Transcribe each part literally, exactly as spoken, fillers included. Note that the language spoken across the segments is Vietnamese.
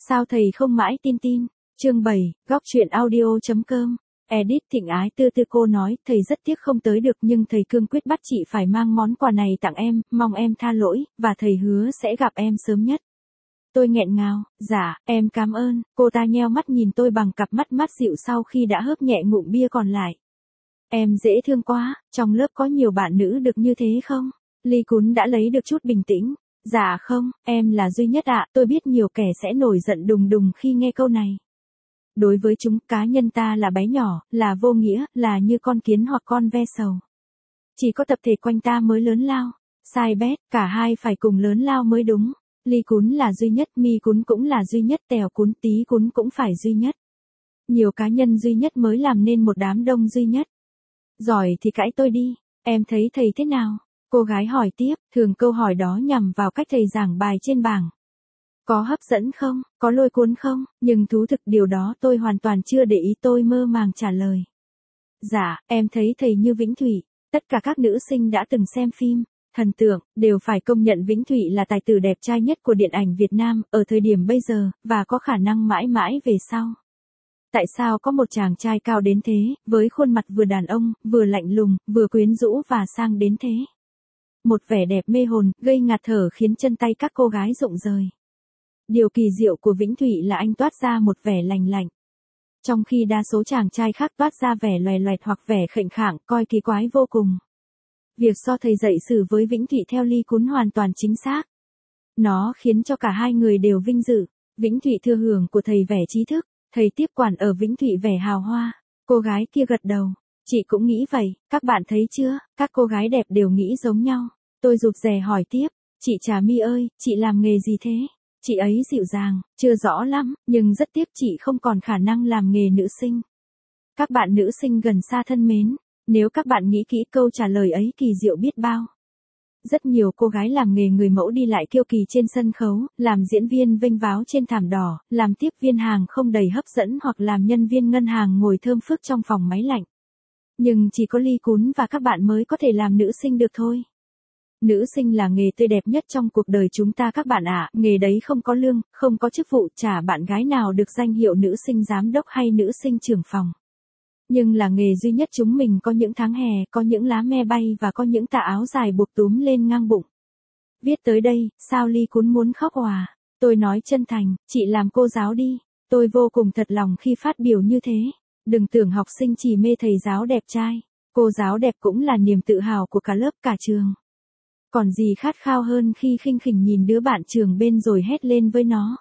Sao thầy không mãi tin tin? Chương bảy, góc truyện audio.com. Edit Thịnh Ái Tư Tư cô nói, thầy rất tiếc không tới được nhưng thầy cương quyết bắt chị phải mang món quà này tặng em, mong em tha lỗi, và thầy hứa sẽ gặp em sớm nhất. Tôi nghẹn ngào, dạ, em cảm ơn, cô ta nheo mắt nhìn tôi bằng cặp mắt mát dịu sau khi đã hớp nhẹ ngụm bia còn lại. Em dễ thương quá, trong lớp có nhiều bạn nữ được như thế không? Ly Cún đã lấy được chút bình tĩnh. Dạ không, em là duy nhất ạ, tôi biết nhiều kẻ sẽ nổi giận đùng đùng khi nghe câu này. Đối với chúng, cá nhân ta là bé nhỏ, là vô nghĩa, là như con kiến hoặc con ve sầu. Chỉ có tập thể quanh ta mới lớn lao. Sai bét, cả hai phải cùng lớn lao mới đúng. Ly Cún là duy nhất, Mi Cún cũng là duy nhất, Tèo Cún, Tí Cún cũng phải duy nhất. Nhiều cá nhân duy nhất mới làm nên một đám đông duy nhất. Giỏi thì cãi tôi đi, em thấy thầy thế nào? Cô gái hỏi tiếp, thường câu hỏi đó nhằm vào cách thầy giảng bài trên bảng. Có hấp dẫn không, có lôi cuốn không, nhưng thú thực điều đó tôi hoàn toàn chưa để ý, tôi mơ màng trả lời. Dạ, em thấy thầy như Vĩnh Thụy, tất cả các nữ sinh đã từng xem phim Thần Tượng, đều phải công nhận Vĩnh Thụy là tài tử đẹp trai nhất của điện ảnh Việt Nam, ở thời điểm bây giờ, và có khả năng mãi mãi về sau. Tại sao có một chàng trai cao đến thế, với khuôn mặt vừa đàn ông, vừa lạnh lùng, vừa quyến rũ và sang đến thế? Một vẻ đẹp mê hồn, gây ngạt thở khiến chân tay các cô gái rụng rời. Điều kỳ diệu của Vĩnh Thụy là anh toát ra một vẻ lành lạnh. Trong khi đa số chàng trai khác toát ra vẻ loè loẹt hoặc vẻ khệnh khạng, coi kỳ quái vô cùng. Việc so thầy dạy sử với Vĩnh Thụy theo Ly Cún hoàn toàn chính xác. Nó khiến cho cả hai người đều vinh dự. Vĩnh Thụy thừa hưởng của thầy vẻ trí thức, thầy tiếp quản ở Vĩnh Thụy vẻ hào hoa. Cô gái kia gật đầu. Chị cũng nghĩ vậy, các bạn thấy chưa, các cô gái đẹp đều nghĩ giống nhau. Tôi rụt rè hỏi tiếp, chị Trà My ơi, chị làm nghề gì thế? Chị ấy dịu dàng, chưa rõ lắm, nhưng rất tiếc chị không còn khả năng làm nghề nữ sinh. Các bạn nữ sinh gần xa thân mến, nếu các bạn nghĩ kỹ câu trả lời ấy kỳ diệu biết bao. Rất nhiều cô gái làm nghề người mẫu đi lại kiêu kỳ trên sân khấu, làm diễn viên vênh váo trên thảm đỏ, làm tiếp viên hàng không đầy hấp dẫn hoặc làm nhân viên ngân hàng ngồi thơm phức trong phòng máy lạnh. Nhưng chỉ có Ly Cún và các bạn mới có thể làm nữ sinh được thôi. Nữ sinh là nghề tươi đẹp nhất trong cuộc đời chúng ta các bạn ạ, nghề đấy không có lương, không có chức vụ, chả bạn gái nào được danh hiệu nữ sinh giám đốc hay nữ sinh trưởng phòng. Nhưng là nghề duy nhất chúng mình có những tháng hè, có những lá me bay và có những tà áo dài buộc túm lên ngang bụng. Viết tới đây, sao Ly Cún muốn khóc òa. Tôi nói chân thành, chị làm cô giáo đi. Tôi vô cùng thật lòng khi phát biểu như thế. Đừng tưởng học sinh chỉ mê thầy giáo đẹp trai. Cô giáo đẹp cũng là niềm tự hào của cả lớp cả trường. Còn gì khát khao hơn khi khinh khỉnh nhìn đứa bạn trường bên rồi hét lên với nó.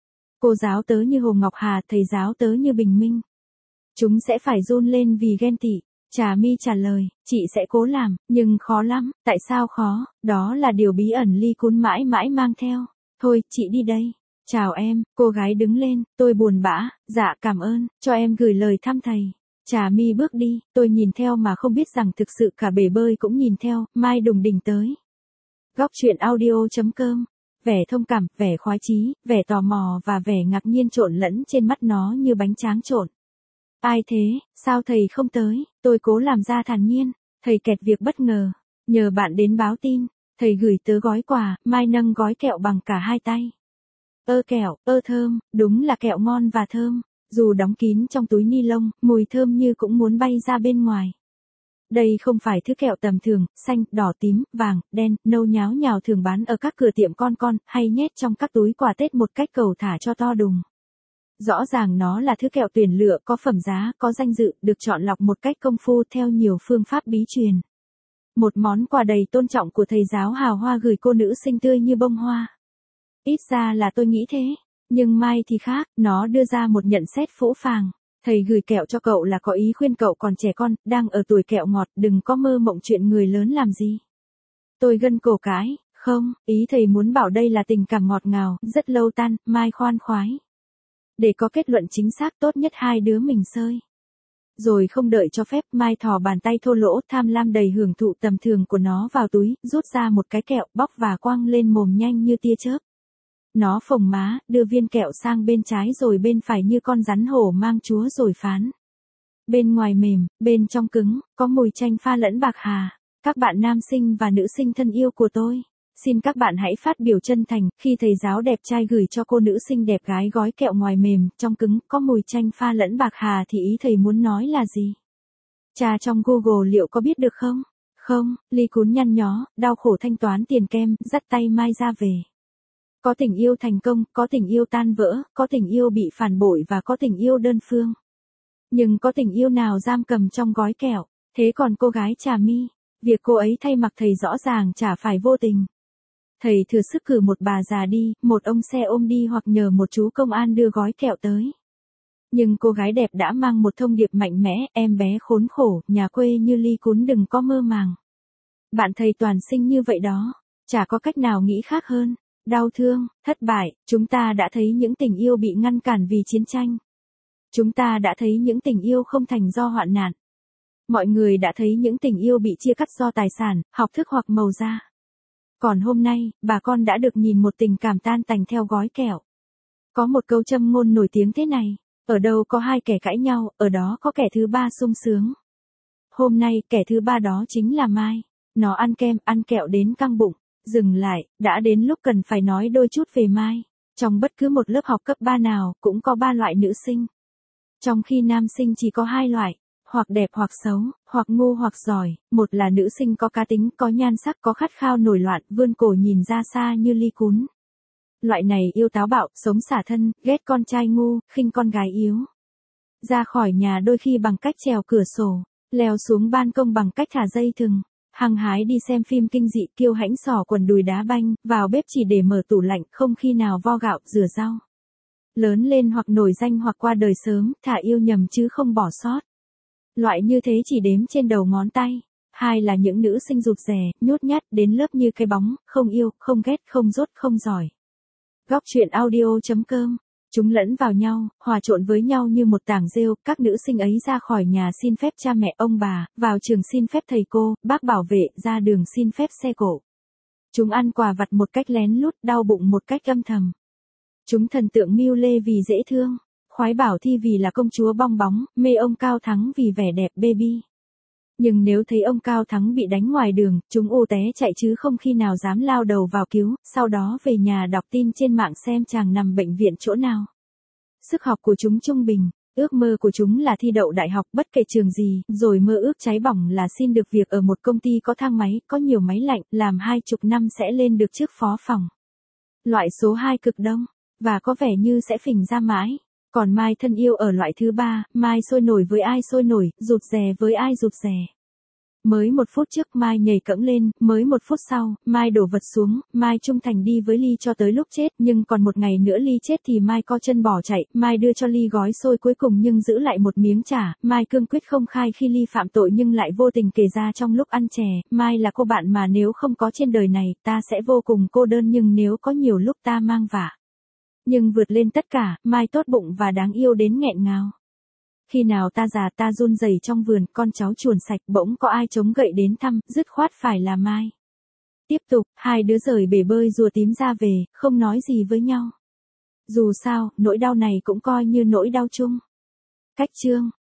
Cô giáo tớ như Hồ Ngọc Hà, thầy giáo tớ như Bình Minh. Chúng sẽ phải run lên vì ghen tị. Trà My trả lời, chị sẽ cố làm, nhưng khó lắm, tại sao khó, đó là điều bí ẩn Ly Cún mãi mãi mang theo. Thôi, chị đi đây. Chào em, cô gái đứng lên, tôi buồn bã, dạ cảm ơn, cho em gửi lời thăm thầy. Trà My bước đi, tôi nhìn theo mà không biết rằng thực sự cả bể bơi cũng nhìn theo, Mai đùng đỉnh tới. Góc truyện audio.com. Vẻ thông cảm, vẻ khoái chí, vẻ tò mò và vẻ ngạc nhiên trộn lẫn trên mắt nó như bánh tráng trộn. Ai thế, sao thầy không tới? Tôi cố làm ra thản nhiên. Thầy kẹt việc bất ngờ. Nhờ bạn đến báo tin. Thầy gửi tớ gói quà, Mai nâng gói kẹo bằng cả hai tay. Ơ kẹo, ơ thơm, đúng là kẹo ngon và thơm. Dù đóng kín trong túi ni lông, mùi thơm như cũng muốn bay ra bên ngoài. Đây không phải thứ kẹo tầm thường, xanh, đỏ, tím, vàng, đen, nâu nháo nhào thường bán ở các cửa tiệm con con, hay nhét trong các túi quà Tết một cách cầu thả cho to đùng. Rõ ràng nó là thứ kẹo tuyển lựa, có phẩm giá, có danh dự, được chọn lọc một cách công phu theo nhiều phương pháp bí truyền. Một món quà đầy tôn trọng của thầy giáo hào hoa gửi cô nữ sinh tươi như bông hoa. Ít ra là tôi nghĩ thế, nhưng Mai thì khác, nó đưa ra một nhận xét phũ phàng. Thầy gửi kẹo cho cậu là có ý khuyên cậu còn trẻ con, đang ở tuổi kẹo ngọt, đừng có mơ mộng chuyện người lớn làm gì. Tôi gân cổ cái, không, ý thầy muốn bảo đây là tình cảm ngọt ngào, rất lâu tan, Mai khoan khoái. Để có kết luận chính xác tốt nhất hai đứa mình sơi. Rồi không đợi cho phép, Mai thò bàn tay thô lỗ tham lam đầy hưởng thụ tầm thường của nó vào túi, rút ra một cái kẹo, bóc và quăng lên mồm nhanh như tia chớp. Nó phồng má, đưa viên kẹo sang bên trái rồi bên phải như con rắn hổ mang chúa rồi phán. Bên ngoài mềm, bên trong cứng, có mùi chanh pha lẫn bạc hà. Các bạn nam sinh và nữ sinh thân yêu của tôi. Xin các bạn hãy phát biểu chân thành, khi thầy giáo đẹp trai gửi cho cô nữ sinh đẹp gái gói kẹo ngoài mềm, trong cứng, có mùi chanh pha lẫn bạc hà thì ý thầy muốn nói là gì? Tra trong Google liệu có biết được không? Không, Ly Cún nhăn nhó, đau khổ thanh toán tiền kem, dắt tay Mai ra về. Có tình yêu thành công, có tình yêu tan vỡ, có tình yêu bị phản bội và có tình yêu đơn phương. Nhưng có tình yêu nào giam cầm trong gói kẹo? Thế còn cô gái Trà My, việc cô ấy thay mặc thầy rõ ràng chả phải vô tình. Thầy thừa sức cử một bà già đi, một ông xe ôm đi hoặc nhờ một chú công an đưa gói kẹo tới. Nhưng cô gái đẹp đã mang một thông điệp mạnh mẽ, em bé khốn khổ, nhà quê như Ly Cún đừng có mơ màng. Bạn thầy toàn sinh như vậy đó, chả có cách nào nghĩ khác hơn. Đau thương, thất bại, chúng ta đã thấy những tình yêu bị ngăn cản vì chiến tranh. Chúng ta đã thấy những tình yêu không thành do hoạn nạn. Mọi người đã thấy những tình yêu bị chia cắt do tài sản, học thức hoặc màu da. Còn hôm nay, bà con đã được nhìn một tình cảm tan tành theo gói kẹo. Có một câu châm ngôn nổi tiếng thế này, ở đâu có hai kẻ cãi nhau, ở đó có kẻ thứ ba sung sướng. Hôm nay, kẻ thứ ba đó chính là Mai. Nó ăn kem, ăn kẹo đến căng bụng. Dừng lại, đã đến lúc cần phải nói đôi chút về Mai. Trong bất cứ một lớp học cấp ba nào, cũng có ba loại nữ sinh. Trong khi nam sinh chỉ có hai loại, hoặc đẹp hoặc xấu, hoặc ngu hoặc giỏi. Một là nữ sinh có cá tính, có nhan sắc, có khát khao nổi loạn, vươn cổ nhìn ra xa như Ly Cún. Loại này yêu táo bạo, sống xả thân, ghét con trai ngu, khinh con gái yếu. Ra khỏi nhà đôi khi bằng cách trèo cửa sổ, leo xuống ban công bằng cách thả dây thừng. Hăng hái đi xem phim kinh dị, kiêu hãnh xỏ quần đùi đá banh, vào bếp chỉ để mở tủ lạnh, không khi nào vo gạo, rửa rau. Lớn lên hoặc nổi danh hoặc qua đời sớm, thả yêu nhầm chứ không bỏ sót. Loại như thế chỉ đếm trên đầu ngón tay. Hai là những nữ sinh rụt rè, nhút nhát, đến lớp như cái bóng, không yêu, không ghét, không dốt, không giỏi. Góc truyện audio chấm com. Chúng lẫn vào nhau, hòa trộn với nhau như một tảng rêu, các nữ sinh ấy ra khỏi nhà xin phép cha mẹ ông bà, vào trường xin phép thầy cô, bác bảo vệ, ra đường xin phép xe cộ. Chúng ăn quà vặt một cách lén lút, đau bụng một cách âm thầm. Chúng thần tượng Miu Lê vì dễ thương, khoái Bảo Thi vì là công chúa bong bóng, mê ông Cao Thắng vì vẻ đẹp baby. Nhưng nếu thấy ông Cao Thắng bị đánh ngoài đường, chúng ô té chạy chứ không khi nào dám lao đầu vào cứu, sau đó về nhà đọc tin trên mạng xem chàng nằm bệnh viện chỗ nào. Sức học của chúng trung bình, ước mơ của chúng là thi đậu đại học bất kể trường gì, rồi mơ ước cháy bỏng là xin được việc ở một công ty có thang máy, có nhiều máy lạnh, làm hai chục năm sẽ lên được chức phó phòng. Loại số hai cực đông, và có vẻ như sẽ phình ra mãi. Còn Mai thân yêu ở loại thứ ba, Mai sôi nổi với ai sôi nổi, rụt rè với ai rụt rè. Mới một phút trước Mai nhảy cẫng lên, mới một phút sau, Mai đổ vật xuống, Mai trung thành đi với Ly cho tới lúc chết, nhưng còn một ngày nữa Ly chết thì Mai co chân bỏ chạy, Mai đưa cho Ly gói xôi cuối cùng nhưng giữ lại một miếng chả, Mai cương quyết không khai khi Ly phạm tội nhưng lại vô tình kể ra trong lúc ăn chè, Mai là cô bạn mà nếu không có trên đời này, ta sẽ vô cùng cô đơn nhưng nếu có nhiều lúc ta mang vạ. Nhưng vượt lên tất cả, Mai tốt bụng và đáng yêu đến nghẹn ngào. Khi nào ta già ta run rẩy trong vườn, con cháu chuồn sạch bỗng có ai chống gậy đến thăm, dứt khoát phải là Mai. Tiếp tục, hai đứa rời bể bơi rùa tím ra về, không nói gì với nhau. Dù sao, nỗi đau này cũng coi như nỗi đau chung. Cách chương